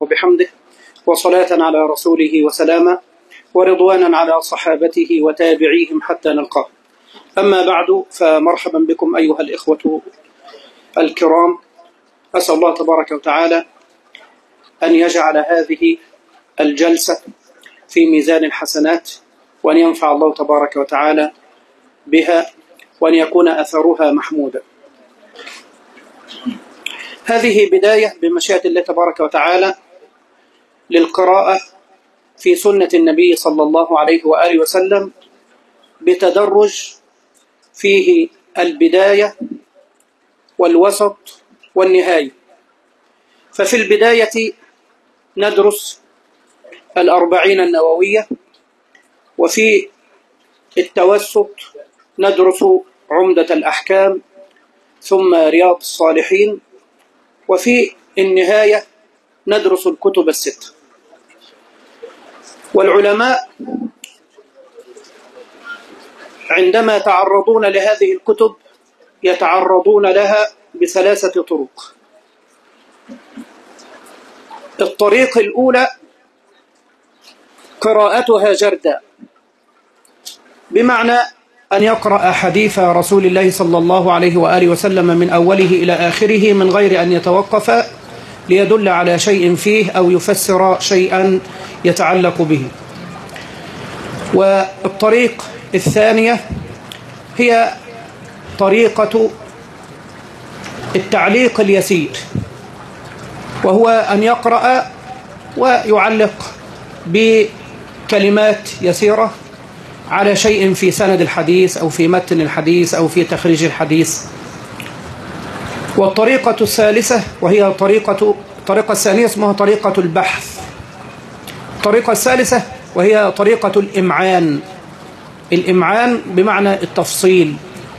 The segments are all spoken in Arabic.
وبحمده، وصلاة على رسوله وسلاما، ورضوانا على صحابته وتابعيهم حتى نلقاه. أما بعد، فمرحبا بكم أيها الإخوة الكرام. أسأل الله تبارك وتعالى أن يجعل هذه الجلسة في ميزان الحسنات، وأن ينفع الله تبارك وتعالى بها، وأن يكون أثرها محمودا. هذه بداية بمشيئة الله تبارك وتعالى للقراءة في سنة النبي صلى الله عليه وآله وسلم بتدرج فيه البداية والوسط والنهاية. ففي البداية ندرس 40 النووية، وفي التوسط ندرس عمدة الأحكام، ثم رياض الصالحين، وفي النهاية ندرس الكتب الستة. والعلماء عندما يتعرضون لهذه الكتب يتعرضون لها بثلاثة طرق. الطريق الأولى قراءتها جردا، بمعنى أن يقرأ حديث رسول الله صلى الله عليه وآله وسلم من أوله إلى آخره من غير أن يتوقف ليدل على شيء فيه أو يفسر شيئا يتعلق به. والطريق الثانية هي طريقة التعليق اليسير، وهو أن يقرأ ويعلق بكلمات يسيرة على شيء في سند الحديث أو في متن الحديث أو في تخريج الحديث. والطريقة الثالثة وهي الطريقة الثانية اسمها طريقة البحث. الطريقة الثالثة وهي طريقة الإمعان. الإمعان بمعنى التفصيل،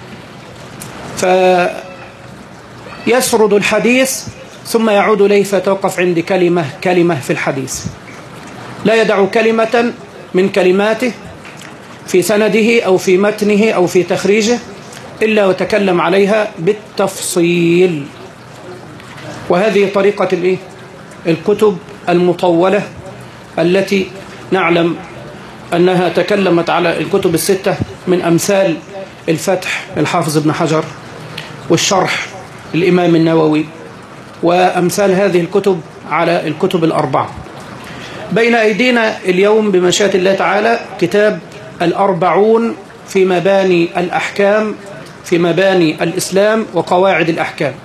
فيسرد الحديث ثم يعود إليه فتوقف عند كلمة في الحديث، لا يدع كلمة من كلماته في سنده أو في متنه أو في تخريجه إلا وتكلم عليها بالتفصيل. وهذه طريقة الكتب المطولة التي نعلم أنها تكلمت على الكتب الستة، من أمثال الفتح الحافظ ابن حجر، والشرح الإمام النووي، وأمثال هذه الكتب على الكتب الأربعة. بين أيدينا اليوم بمشيئة الله تعالى كتاب 40 في مباني الأحكام، في مباني الإسلام وقواعد الأحكام،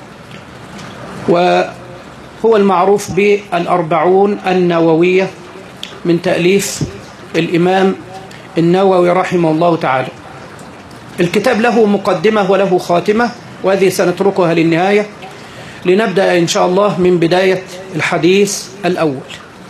وهو المعروف بال40 النووية من تأليف الإمام النووي رحمه الله تعالى. الكتاب له مقدمة وله خاتمة، وهذه سنتركها للنهاية لنبدأ إن شاء الله من بداية الحديث الأول.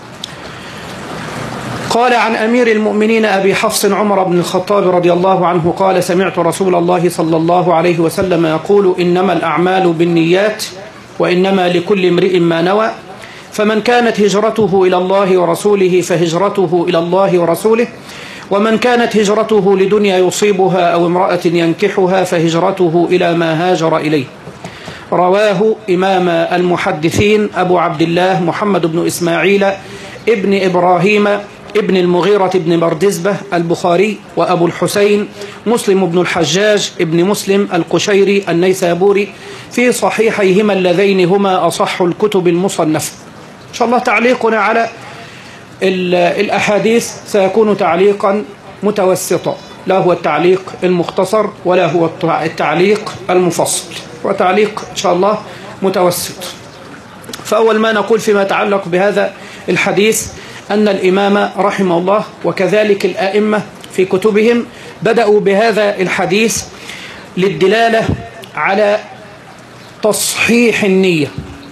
قال عن أمير المؤمنين أبي حفص عمر بن الخطاب رضي الله عنه قال: سمعت رسول الله صلى الله عليه وسلم يقول: إنما الأعمال بالنيات وإنما لكل امرئ ما نوى، فمن كانت هجرته إلى الله ورسوله فهجرته إلى الله ورسوله، ومن كانت هجرته لدنيا يصيبها أو امرأة ينكحها فهجرته إلى ما هاجر إليه. رواه إمام المحدثين أبو عبد الله محمد بن إسماعيل ابن إبراهيم ابن المغيرة ابن بردزبة البخاري، وأبو الحسين مسلم بن الحجاج ابن مسلم القشيري النيسابوري في صحيحيهما اللذين هما أصح الكتب المصنفة. إن شاء الله تعليقنا على الأحاديث سيكون تعليقا متوسطا، لا هو التعليق المختصر ولا هو التعليق المفصل، وتعليق إن شاء الله متوسط. فأول ما نقول فيما يتعلق بهذا الحديث أن الإمام رحمه الله وكذلك الأئمة في كتبهم بدأوا بهذا الحديث للدلالة على تصحيح النية.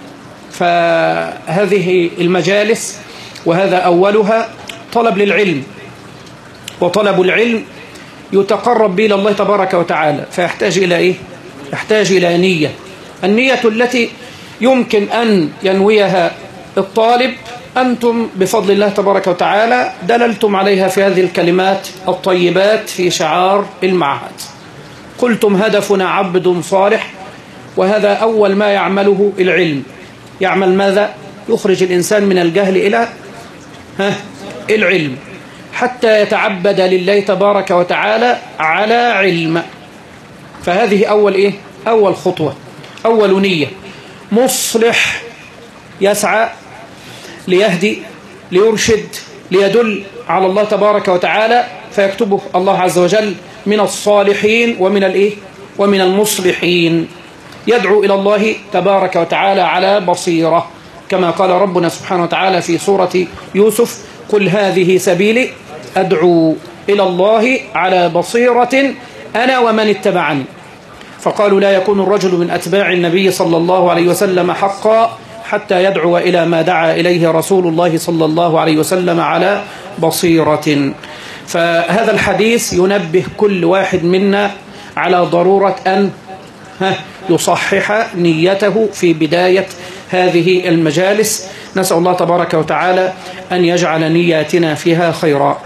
فهذه المجالس وهذا أولها طلب للعلم، وطلب العلم يتقرب به إلى الله تبارك وتعالى، فيحتاج إلى إيه؟ يحتاج إلى نية. النية التي يمكن أن ينويها الطالب أنتم بفضل الله تبارك وتعالى دللتم عليها في هذه الكلمات الطيبات في شعار المعهد. قلتم: هدفنا عبد صالح، وهذا أول ما يعمله العلم. يعمل ماذا؟ يخرج الإنسان من الجهل إلى العلم، حتى يتعبد لله تبارك وتعالى على علم. فهذه أول خطوة، أول نية. مصلح يسعى ليهدي، ليرشد، ليدل على الله تبارك وتعالى، فيكتبه الله عز وجل من الصالحين ومن المصلحين. يدعو إلى الله تبارك وتعالى على بصيرة، كما قال ربنا سبحانه وتعالى في سورة يوسف: قل هذه سبيلي أدعو إلى الله على بصيرة أنا ومن اتبعني. فقالوا: لا يكون الرجل من أتباع النبي صلى الله عليه وسلم حقا حتى يدعو إلى ما دعا إليه رسول الله صلى الله عليه وسلم على بصيرة. فهذا الحديث ينبه كل واحد منا على ضرورة أن يصحح نيته في بداية هذه المجالس. نسأل الله تبارك وتعالى أن يجعل نياتنا فيها خيرا.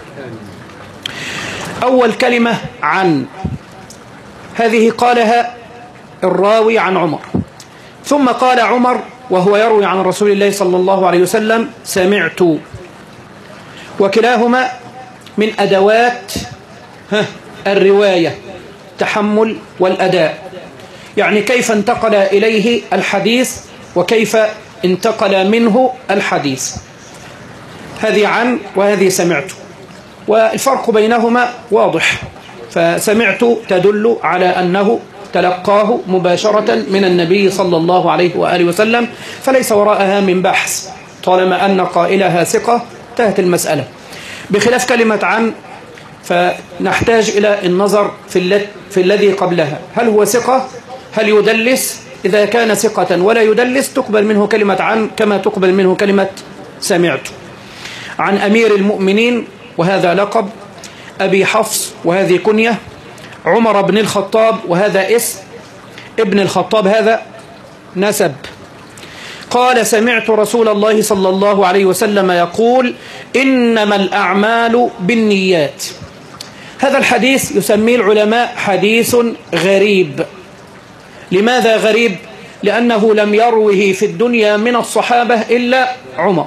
أول كلمة عن، هذه قالها الراوي عن عمر، ثم قال عمر وهو يروي عن رسول الله صلى الله عليه وسلم: سمعت. وكلاهما من أدوات الرواية، تحمل والأداء، يعني كيف انتقل إليه الحديث وكيف انتقل منه الحديث. هذه عن وهذه سمعت، والفرق بينهما واضح. فسمعت تدل على أنه تلقاه مباشرة من النبي صلى الله عليه وآله وسلم، فليس وراءها من بحث، طالما أن قائلها ثقة انتهت المسألة. بخلاف كلمة عن، فنحتاج إلى النظر في الذي قبلها، هل هو ثقة؟ هل يدلس؟ إذا كان ثقة ولا يدلس تقبل منه كلمة عن كما تقبل منه كلمة سمعت. عن أمير المؤمنين، وهذا لقب، أبي حفص وهذه كنية، عمر بن الخطاب وهذا اسم، ابن الخطاب هذا نسب. قال: سمعت رسول الله صلى الله عليه وسلم يقول: إنما الأعمال بالنيات. هذا الحديث يسميه العلماء حديث غريب. لماذا غريب؟ لأنه لم يروه في الدنيا من الصحابة إلا عمر،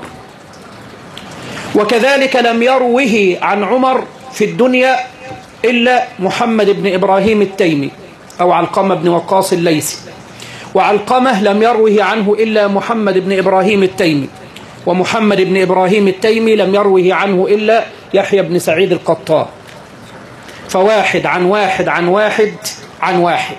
وكذلك لم يروه عن عمر في الدنيا إلا محمد بن إبراهيم التيمي أو علقمة بن وقاص الليثي، وعلقمة لم يروه عنه إلا محمد بن إبراهيم التيمي، ومحمد بن إبراهيم التيمي لم يروه عنه إلا يحيى بن سعيد القطان. فواحد عن واحد عن واحد عن واحد.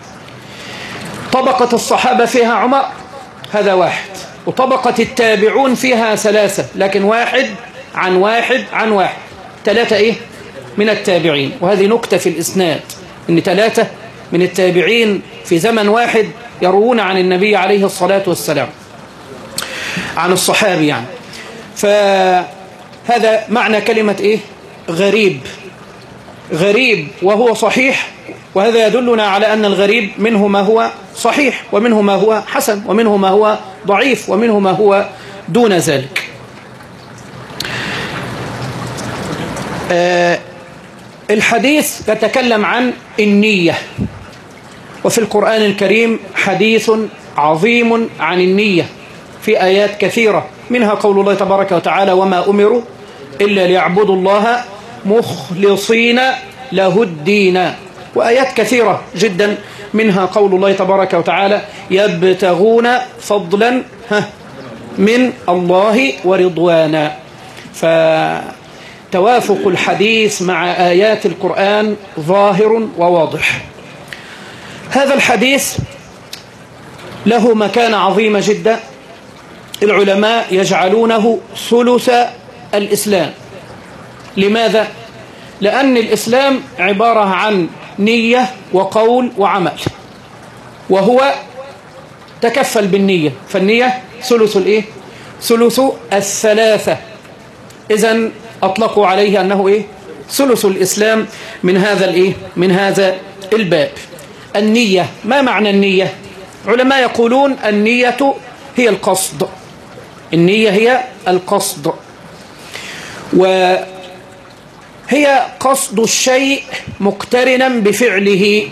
طبقة الصحابة فيها عمر، هذا واحد، وطبقة التابعون فيها ثلاثة، لكن واحد عن واحد عن واحد، ثلاثة من التابعين. وهذه نكتة في الإسناد، إن ثلاثة من التابعين في زمن واحد يروون عن النبي عليه الصلاة والسلام، عن الصحابي يعني. فهذا معنى كلمة غريب. غريب وهو صحيح، وهذا يدلنا على أن الغريب منه ما هو صحيح، ومنه ما هو حسن، ومنه ما هو ضعيف، ومنه ما هو دون ذلك. الحديث يتكلم عن النية، وفي القرآن الكريم حديث عظيم عن النية في آيات كثيرة، منها قول الله تبارك وتعالى: وما أمروا إلا ليعبدوا الله مخلصين له الدين. وآيات كثيرة جدا، منها قول الله تبارك وتعالى: يبتغون فضلا من الله ورضوانا. فتوافق الحديث مع آيات القرآن ظاهر وواضح. هذا الحديث له مكانة عظيمة جدا، العلماء يجعلونه ثلث الإسلام. لماذا؟ لأن الإسلام عبارة عن نية وقول وعمل، وهو تكفل بالنية، فالنية ثلث ثلث الثلاثة. إذن أطلقوا عليه أنه ثلث الإسلام من هذا الباب. النية، ما معنى النية؟ علماء يقولون النية هي القصد، النية هي القصد، وهي قصد الشيء مقترنا بفعله.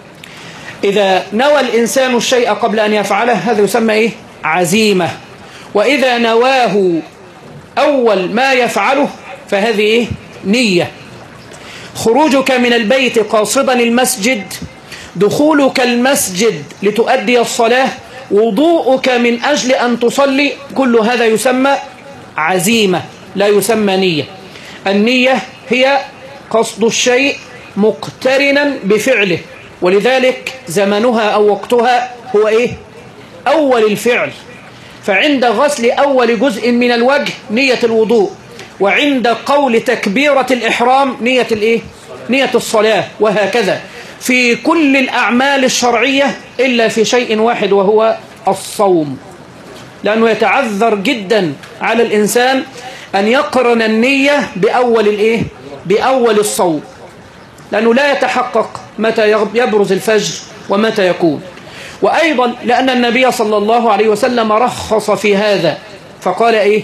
إذا نوى الإنسان الشيء قبل أن يفعله هذا يسمى عزيمة، وإذا نواه أول ما يفعله فهذه إيه؟ نية. خروجك من البيت قاصدا المسجد، دخولك المسجد لتؤدي الصلاة، وضوءك من أجل أن تصلي، كل هذا يسمى عزيمة لا يسمى نية. النية هي قصد الشيء مقترنا بفعله، ولذلك زمنها أو وقتها هو إيه؟ أول الفعل. فعند غسل أول جزء من الوجه نية الوضوء، وعند قول تكبيرة الإحرام نية الإيه؟ نية الصلاة، وهكذا في كل الأعمال الشرعية إلا في شيء واحد وهو الصوم، لأنه يتعذر جدا على الإنسان أن يقرن النية بأول الإيه؟ بأول الصوم، لأنه لا يتحقق متى يبرز الفجر ومتى يكون. وأيضا لأن النبي صلى الله عليه وسلم رخص في هذا فقال إيه؟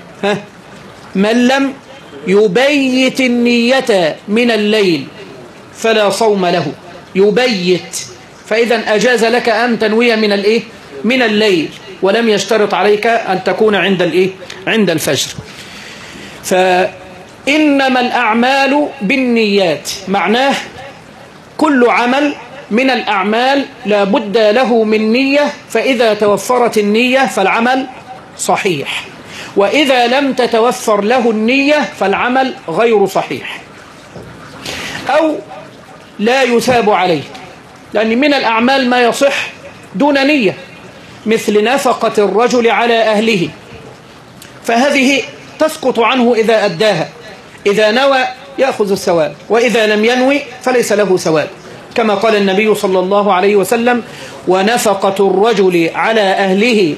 من لم يبيت النية من الليل فلا صوم له. يبيت، فإذا أجاز لك أن تنوي من الإيه؟ من الليل، ولم يشترط عليك أن تكون عند الإيه؟ عند الفجر. فإنما الأعمال بالنيات معناه كل عمل من الأعمال لا بد له من نية، فإذا توفرت النية فالعمل صحيح، وإذا لم تتوفر له النية فالعمل غير صحيح أو لا يثاب عليه، لأن من الأعمال ما يصح دون نية، مثل نفقة الرجل على أهله، فهذه تسقط عنه إذا أداها، إذا نوى يأخذ الثواب، وإذا لم ينوي فليس له ثواب، كما قال النبي صلى الله عليه وسلم: ونفقة الرجل على أهله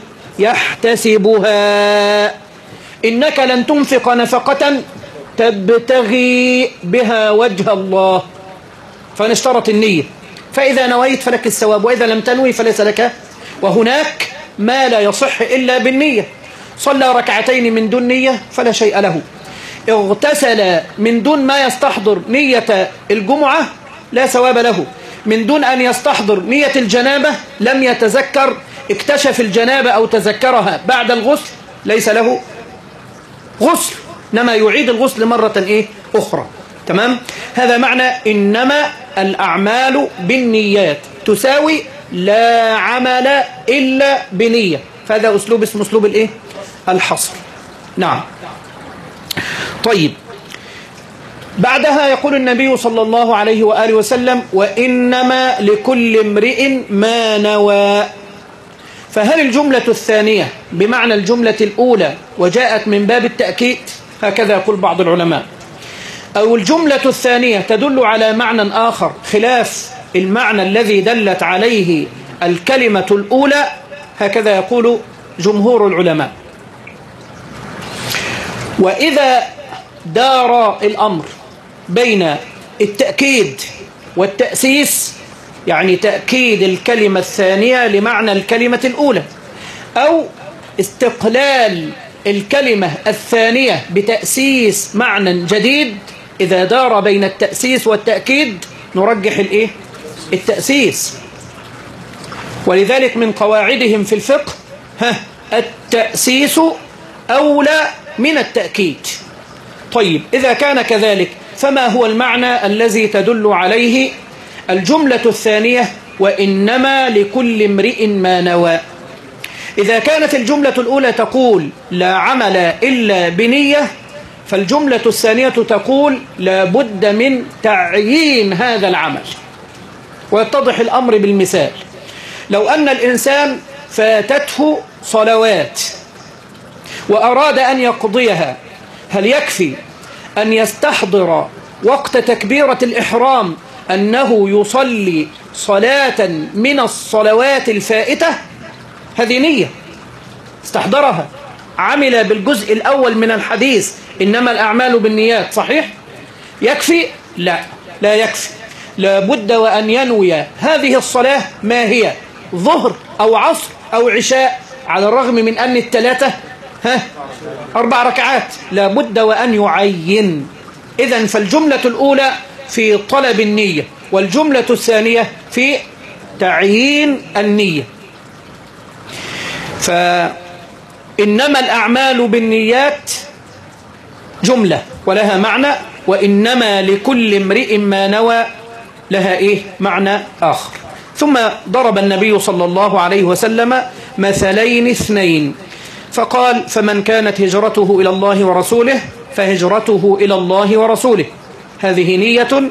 يحتسبها، إنك لن تنفق نفقة تبتغي بها وجه الله، فنشترط النية، فإذا نويت فلك الثواب، وإذا لم تنوي فليس لك. وهناك ما لا يصح إلا بالنية، صلى ركعتين من دون نية فلا شيء له، اغتسل من دون ما يستحضر نية الجمعة لا ثواب له، من دون أن يستحضر نية الجنابة لم يتذكر، اكتشف الجنابة أو تذكرها بعد الغسل ليس له غسل، إنما يعيد الغسل مرة أخرى. تمام؟ هذا معنى إنما الأعمال بالنيات تساوي لا عمل إلا بنية، فهذا أسلوب اسمه أسلوب الحصر. نعم. طيب، بعدها يقول النبي صلى الله عليه وآله وسلم: وإنما لكل امرئ ما نوى. فهل الجملة الثانية بمعنى الجملة الأولى وجاءت من باب التأكيد، هكذا يقول بعض العلماء، أو الجملة الثانية تدل على معنى آخر خلاف المعنى الذي دلت عليه الكلمة الأولى، هكذا يقول جمهور العلماء. وإذا دار الأمر بين التأكيد والتأسيس، يعني تأكيد الكلمة الثانية لمعنى الكلمة الأولى، أو استقلال الكلمة الثانية بتأسيس معنى جديد، إذا دار بين التأسيس والتأكيد نرجح التأسيس. ولذلك من قواعدهم في الفقه التأسيس أولى من التأكيد. طيب، إذا كان كذلك فما هو المعنى الذي تدل عليه الجملة الثانية وإنما لكل امرئ ما نوى؟ إذا كانت الجملة الأولى تقول لا عمل إلا بنية، فالجملة الثانية تقول لا بد من تعيين هذا العمل. ويتضح الأمر بالمثال: لو أن الإنسان فاتته صلوات وأراد أن يقضيها، هل يكفي أن يستحضر وقت تكبيرة الإحرام أنه يصلي صلاة من الصلوات الفائتة؟ هذه نية استحضرها، عمل بالجزء الأول من الحديث إنما الأعمال بالنيات، صحيح؟ يكفي؟ لا يكفي، لابد وأن ينوي هذه الصلاة ما هي، ظهر أو عصر أو عشاء، على الرغم من أن الثلاثة 4 ركعات، لابد وأن يعين. إذن فالجملة الأولى في طلب النية، والجملة الثانية في تعيين النية. إنما الأعمال بالنيات جملة ولها معنى، وإنما لكل امرئ ما نوى لها إيه؟ معنى آخر. ثم ضرب النبي صلى الله عليه وسلم مثلين اثنين فقال: فمن كانت هجرته إلى الله ورسوله فهجرته إلى الله ورسوله، هذه نية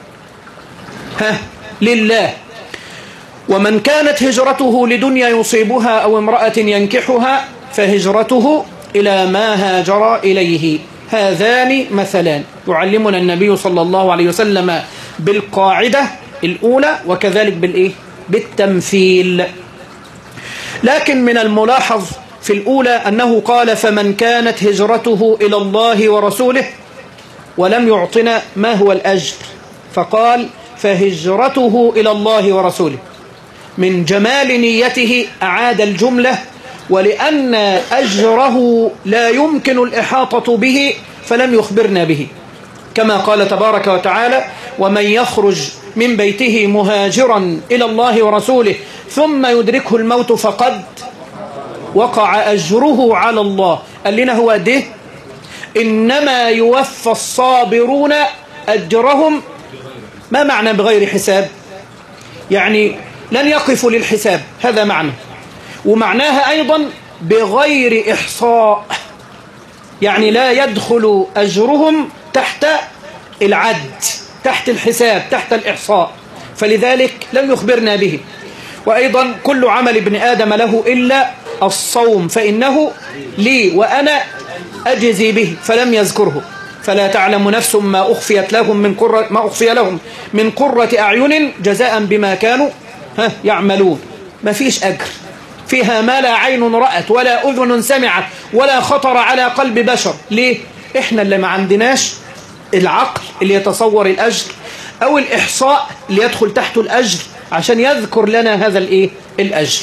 لله. ومن كانت هجرته لدنيا يصيبها أو امرأة ينكحها فهجرته إلى ما هاجر إليه. هذان مثلان يعلمنا النبي صلى الله عليه وسلم بالقاعدة الأولى وكذلك بالتمثيل. لكن من الملاحظ في الأولى أنه قال: فمن كانت هجرته إلى الله ورسوله، ولم يعطنا ما هو الأجر، فقال: فهجرته إلى الله ورسوله. من جمال نيته أعاد الجملة، ولأن أجره لا يمكن الإحاطة به فلم يخبرنا به، كما قال تبارك وتعالى: ومن يخرج من بيته مهاجرا إلى الله ورسوله ثم يدركه الموت فقد وقع أجره على الله. قال لنا هو ده: إنما يوفى الصابرون أجرهم. ما معنى بغير حساب؟ يعني لن يقفوا للحساب، هذا معنى. ومعناها أيضا بغير إحصاء، يعني لا يدخل أجرهم تحت العد، تحت الحساب، تحت الإحصاء، فلذلك لم يخبرنا به. وأيضا كل عمل ابن آدم له إلا الصوم فإنه لي وأنا أجزي به، فلم يذكره. فلا تعلم نفس ما أخفي لهم من قرة أعين جزاء بما كانوا يعملون. ما فيش أجر فيها ما لا عين رأت ولا أذن سمعت ولا خطر على قلب بشر. ليه؟ إحنا اللي ما عندناش العقل اللي يتصور الأجر أو الإحصاء اللي يدخل تحته الأجر عشان يذكر لنا هذا الأجر.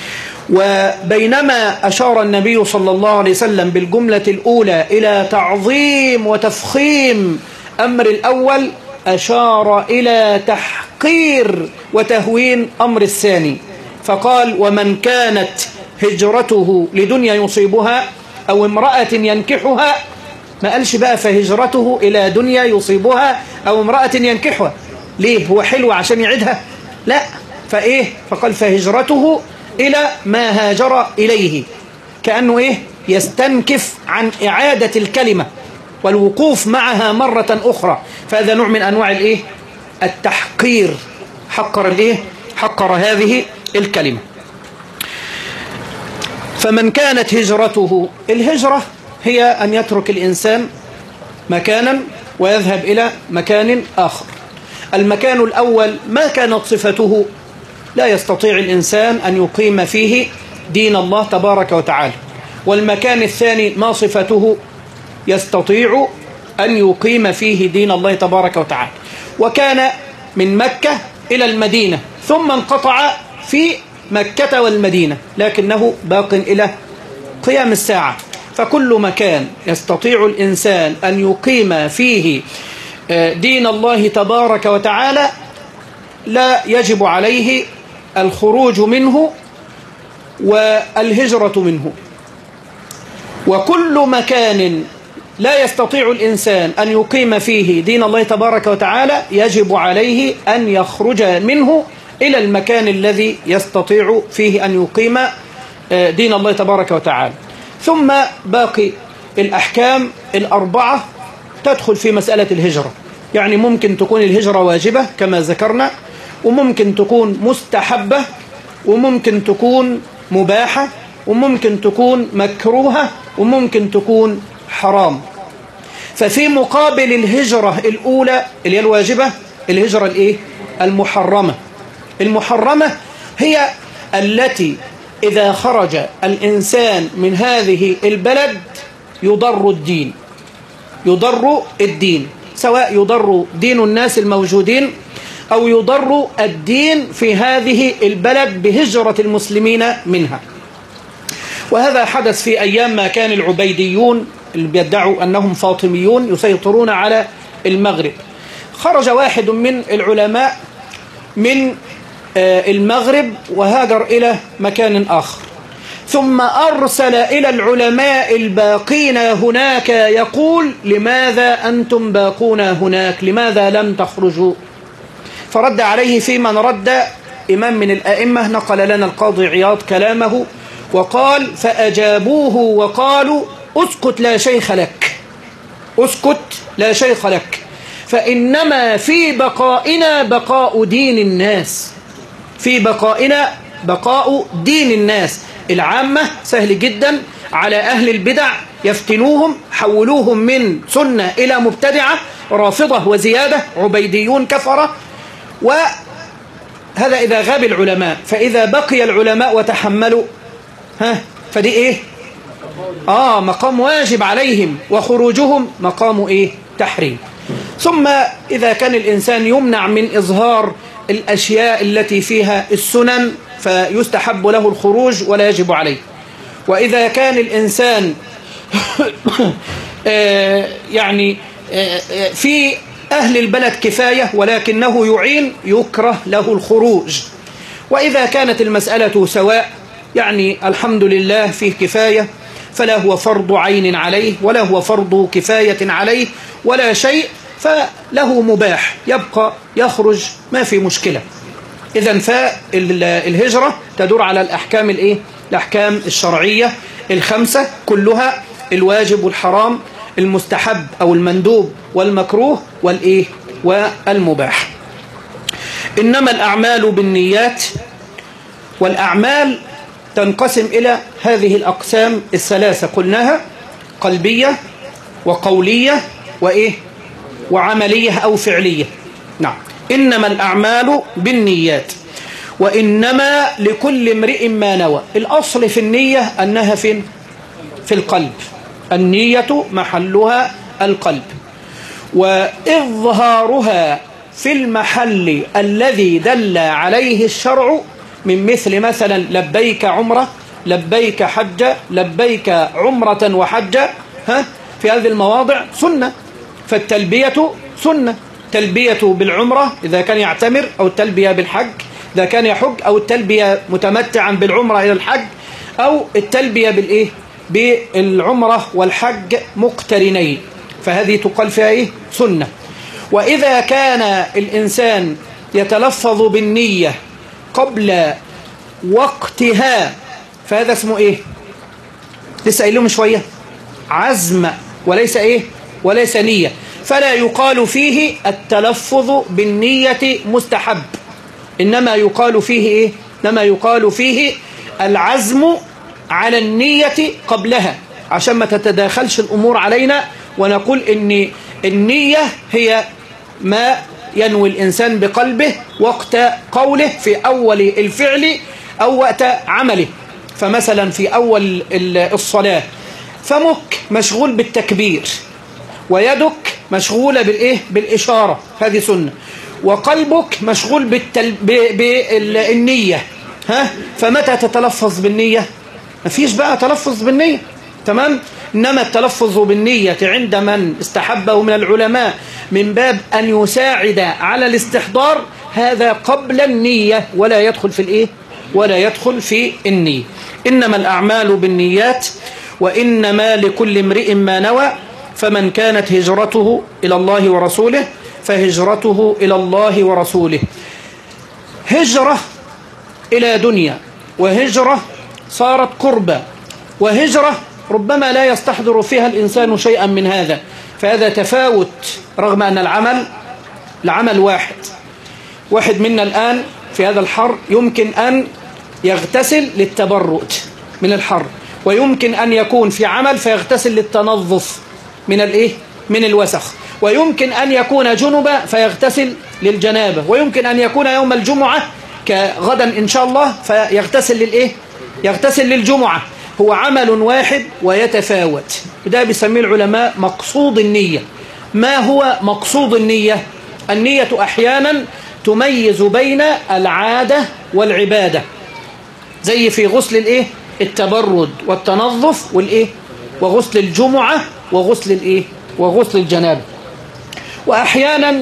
وبينما أشار النبي صلى الله عليه وسلم بالجملة الأولى إلى تعظيم وتفخيم أمر الأول، أشار إلى تحقير وتهوين أمر الثاني، فقال: ومن كانت هجرته لدنيا يصيبها أو امرأة ينكحها. ما قالش بقى فهجرته إلى دنيا يصيبها أو امرأة ينكحها. ليه؟ هو حلو عشان يعيدها؟ لا. فقال: فهجرته إلى ما هاجر إليه، كأنه يستنكف عن إعادة الكلمة والوقوف معها مرة أخرى. فهذا نوع من أنواع التحقير، حقر هذه الكلمة. فمن كانت هجرته، الهجرة هي أن يترك الإنسان مكانا ويذهب إلى مكان آخر. المكان الأول ما كانت صفته، لا يستطيع الإنسان أن يقيم فيه دين الله تبارك وتعالى. والمكان الثاني ما صفته، يستطيع أن يقيم فيه دين الله تبارك وتعالى. وكان من مكة إلى المدينة ثم انقطع في مكة والمدينة، لكنه باق إلى قيام الساعة. فكل مكان يستطيع الإنسان أن يقيم فيه دين الله تبارك وتعالى لا يجب عليه الخروج منه والهجرة منه. وكل مكان لا يستطيع الإنسان أن يقيم فيه دين الله تبارك وتعالى يجب عليه أن يخرج منه إلى المكان الذي يستطيع فيه أن يقيم دين الله تبارك وتعالى. ثم باقي الأحكام الأربعة تدخل في مسألة الهجرة. يعني ممكن تكون الهجرة واجبة كما ذكرنا، وممكن تكون مستحبة، وممكن تكون مباحة، وممكن تكون مكروهة، وممكن تكون حرام. ففي مقابل الهجرة الأولى اللي هي الواجبة، الهجرة المحرمة. المحرمة هي التي إذا خرج الإنسان من هذه البلد يضر الدين، سواء يضر دين الناس الموجودين أو يضر الدين في هذه البلد بهجرة المسلمين منها. وهذا حدث في أيام ما كان العبيديون اللي بيدعوا أنهم فاطميون يسيطرون على المغرب. خرج واحد من العلماء من المغرب وهاجر إلى مكان آخر، ثم أرسل إلى العلماء الباقين هناك يقول لماذا أنتم باقون هناك، لماذا لم تخرجوا؟ فرد عليه في من رد إمام من الأئمة، نقل لنا القاضي عياض كلامه وقال: فأجابوه وقالوا: اسكت لا شيخ لك، اسكت لا شيخ لك، فإنما في بقائنا بقاء دين الناس، في بقائنا بقاء دين الناس. العامة سهل جدا على أهل البدع يفتنوهم، حولوهم من سنة إلى مبتدعة، رافضة وزيادة، عبيديون كفرة. وهذا إذا غاب العلماء، فإذا بقي العلماء وتحملوا فدي إيه؟ مقام واجب عليهم، وخروجهم مقام إيه؟ تحريم. ثم إذا كان الإنسان يمنع من إظهار الأشياء التي فيها السنن فيستحب له الخروج ولا يجب عليه. وإذا كان الإنسان يعني في أهل البلد كفاية ولكنه يعين، يكره له الخروج. وإذا كانت المسألة سواء، يعني الحمد لله فيه كفاية، فلا هو فرض عين عليه ولا هو فرض كفاية عليه ولا شيء، فله مباح يبقى يخرج، ما في مشكلة. إذن فالهجرة تدور على الأحكام الإيه؟ الأحكام الشرعية الخمسة كلها: الواجب والحرام، المستحب أو المندوب والمكروه والإيه؟ والمباح. إنما الأعمال بالنيات. والأعمال تنقسم إلى هذه الأقسام الثلاثة قلناها: قلبية وقولية وإيه؟ وعملية أو فعلية. نعم. إنما الأعمال بالنيات وإنما لكل امرئ ما نوى. الأصل في النية أنها في القلب، النية محلها القلب، وإظهارها في المحل الذي دل عليه الشرع، من مثلا لبيك عمرة، لبيك حجة، لبيك عمرة وحجة، في هذه المواضع سنة. فالتلبية سنة، تلبية بالعمرة إذا كان يعتمر، أو التلبية بالحج إذا كان يحج، أو التلبية متمتعا بالعمرة إلى الحج، أو التلبية بالإيه؟ بالعمرة والحج مقترنين، فهذه تقال فيها إيه؟ سنة. وإذا كان الإنسان يتلفظ بالنية قبل وقتها فهذا اسمه إيه؟ لسه قايل لهم شوية، عزم وليس إيه؟ وليس نية. فلا يقال فيه التلفظ بالنية مستحب، إنما يقال فيه إيه؟ إنما يقال فيه العزم على النية قبلها، عشان ما تتداخلش الأمور علينا ونقول إن النية هي ما ينوي الإنسان بقلبه وقت قوله في أول الفعل أو وقت عمله. فمثلا في أول الصلاة فمك مشغول بالتكبير، ويدك مشغولة بالإيه؟ بالإشارة، هذه سنة. وقلبك مشغول بالنية، فمتى تتلفظ بالنية؟ ما فيش بقى تلفظ بالنية، تمام؟ إنما التلفظ بالنية عند من استحبه من العلماء من باب أن يساعد على الاستحضار، هذا قبل النية، ولا يدخل في الإيه؟ ولا يدخل في النية. إنما الأعمال بالنيات وإنما لكل امرئ ما نوى، فمن كانت هجرته إلى الله ورسوله فهجرته إلى الله ورسوله. هجرة إلى دنيا، وهجرة صارت قربة، وهجرة ربما لا يستحضر فيها الإنسان شيئا من هذا، فهذا تفاوت، رغم أن العمل واحد منا الآن في هذا الحر يمكن أن يغتسل للتبرد من الحر، ويمكن أن يكون في عمل فيغتسل للتنظف من الإيه؟ من الوسخ، ويمكن أن يكون جنبا فيغتسل للجنابة، ويمكن أن يكون يوم الجمعة كغدا إن شاء الله فيغتسل للإيه؟ يغتسل للجمعة. هو عمل واحد ويتفاوت، وده بيسميه العلماء مقصود النية. ما هو مقصود النية؟ النية أحيانا تميز بين العادة والعبادة، زي في غسل الإيه؟ التبرد والتنظف والإيه؟ وغسل الجمعة وغسل الإيه؟ وغسل الجنابة. وأحيانا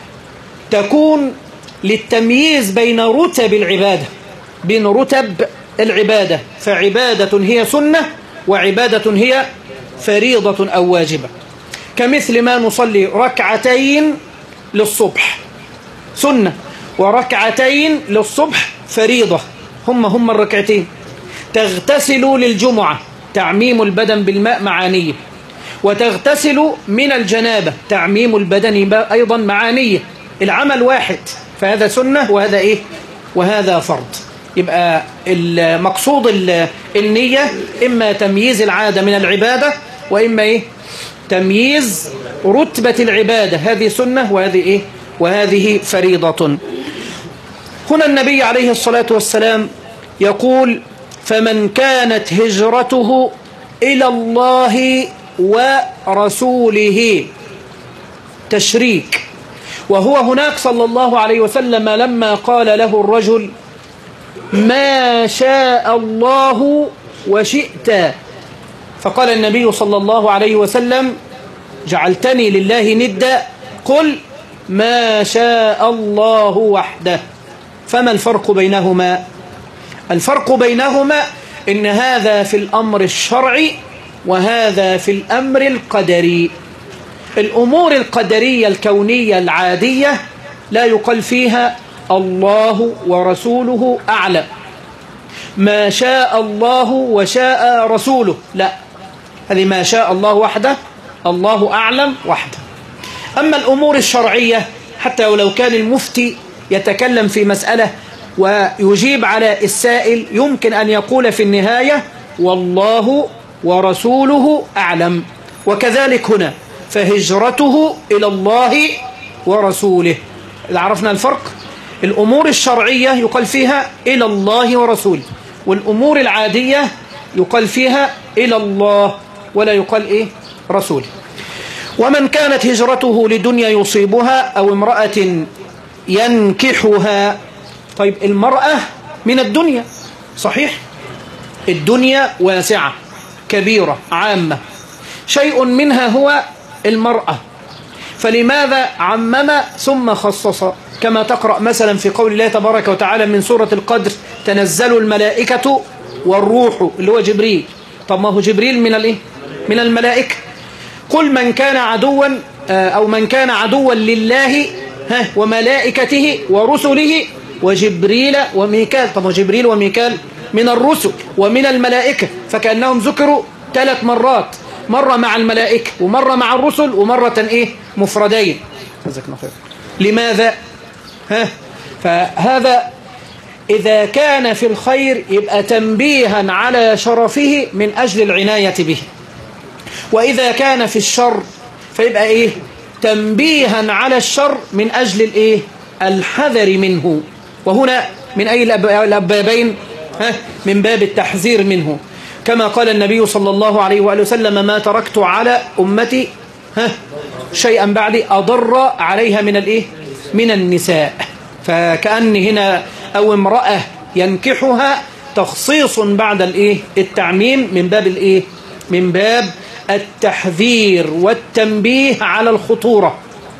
تكون للتمييز بين رتب العبادة، بين رتب العبادة، فعبادة هي سنة وعبادة هي فريضة أو واجبة، كمثل ما نصلي ركعتين للصبح سنة وركعتين للصبح فريضة، هم الركعتين. تغتسل للجمعة، تعميم البدن بالماء معانية، وتغتسل من الجنابة، تعميم البدن أيضا معانية، العمل واحد، فهذا سنة وهذا إيه؟ وهذا فرض. يبقى المقصود النية إما تمييز العادة من العبادة، وإما إيه؟ تمييز رتبة العبادة، هذه سنة وهذه إيه؟ وهذه فريضة. هنا النبي عليه الصلاة والسلام يقول: فمن كانت هجرته إلى الله ورسوله، تشريك. وهو هناك صلى الله عليه وسلم لما قال له الرجل: ما شاء الله وشئت، فقال النبي صلى الله عليه وسلم: جعلتني لله ندا، قل ما شاء الله وحده. فما الفرق بينهما؟ الفرق بينهما إن هذا في الأمر الشرعي وهذا في الأمر القدري. الأمور القدرية الكونية العادية لا يقال فيها الله ورسوله أعلم، ما شاء الله وشاء رسوله، لا، هذه ما شاء الله وحده، الله أعلم وحده. أما الأمور الشرعية حتى ولو كان المفتي يتكلم في مسألة ويجيب على السائل، يمكن أن يقول في النهاية والله ورسوله أعلم. وكذلك هنا فهجرته إلى الله ورسوله. إذا عرفنا الفرق، الأمور الشرعية يقال فيها إلى الله ورسوله، والأمور العادية يقال فيها إلى الله ولا يقال إيه؟ رسوله. ومن كانت هجرته لدنيا يصيبها أو امرأة ينكحها. طيب المرأة من الدنيا، صحيح، الدنيا واسعة كبيرة عامة، شيء منها هو المرأة، فلماذا عمم ثم خصص؟ كما تقرأ مثلا في قول الله تبارك وتعالى من سورة القدر: تنزل الملائكة والروح، اللي هو جبريل. طب ما هو جبريل من الايه؟ من الملائكة. قل من كان عدوا أو من كان عدوا لله وملائكته ورسله وجبريل وميكال. طب جبريل وميكال من الرسل ومن الملائكة، فكأنهم ذكروا 3 مرات، مرة مع الملائكة ومرة مع الرسل ومرة إيه؟ مفردين. لماذا؟ فهذا إذا كان في الخير يبقى تنبيها على شرفه من أجل العناية به، وإذا كان في الشر فيبقى إيه؟ تنبيها على الشر من أجل الإيه؟ الحذر منه. وهنا من أي الأبوابين؟ من باب التحذير منه، كما قال النبي صلى الله عليه وآله وسلم: ما تركت على أمتي شيئا بعد أضر عليها من الإيه؟ من النساء. فكأن هنا أو امرأة ينكحها تخصيص بعد الإيه؟ التعميم، من باب الإيه؟ من باب التحذير والتنبيه على الخطورة.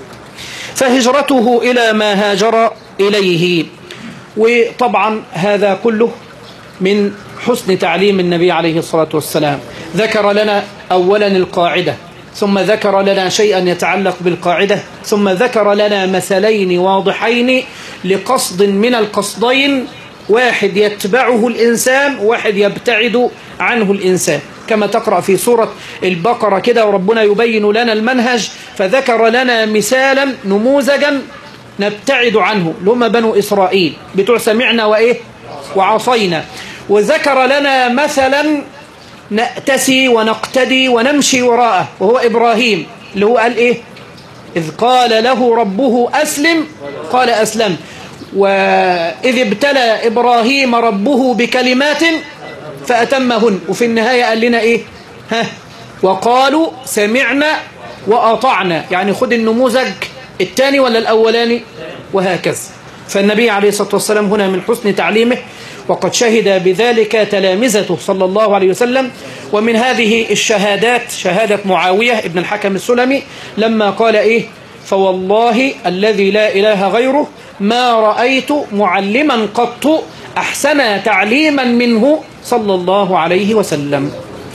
فهجرته إلى ما هاجر إليه. وطبعا هذا كله من حسن تعليم النبي عليه الصلاة والسلام. ذكر لنا أولا القاعدة، ثم ذكر لنا شيئا يتعلق بالقاعدة، ثم ذكر لنا مثلين واضحين لقصد من القصدين، واحد يتبعه الإنسان وواحد يبتعد عنه الإنسان، كما تقرأ في سورة البقرة كده، وربنا يبين لنا المنهج، فذكر لنا مثالا نموذجا نبتعد عنه، لهم بنو إسرائيل بتوع سمعنا وإيه؟ وعصينا. وذكر لنا مثلا نأتسي ونقتدي ونمشي وراءه، وهو إبراهيم، اللي هو قال إيه؟ إذ قال له ربه أسلم قال أسلم. وإذ ابتلى إبراهيم ربه بكلمات فأتمهن، وفي النهاية قال لنا إيه؟ وقالوا سمعنا وأطعنا، يعني خد النموذج الثاني ولا الأولاني، وهكذا. فالنبي عليه الصلاة والسلام هنا من حسن تعليمه، وقد شهد بذلك تلامذته صلى الله عليه وسلم. ومن هذه الشهادات شهادة معاوية ابن الحكم السلمي لما قال إيه؟ فوالله الذي لا إله غيره ما رأيت معلما قط أحسن تعليما منه صلى الله عليه وسلم.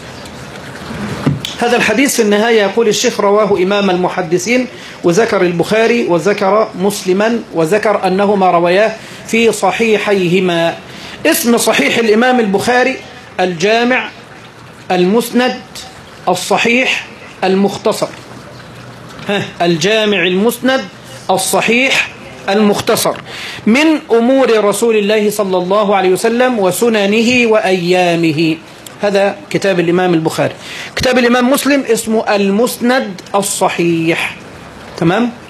هذا الحديث في النهاية يقول الشيخ رواه إمام المحدثين، وذكر البخاري وذكر مسلما، وذكر أنهما روياه في صحيحيهما. اسم صحيح الإمام البخاري الجامع المسند الصحيح المختصر. الجامع المسند الصحيح المختصر من أمور رسول الله صلى الله عليه وسلم وسننه وأيامه. هذا كتاب الإمام البخاري. كتاب الإمام مسلم اسمه المسند الصحيح. تمام؟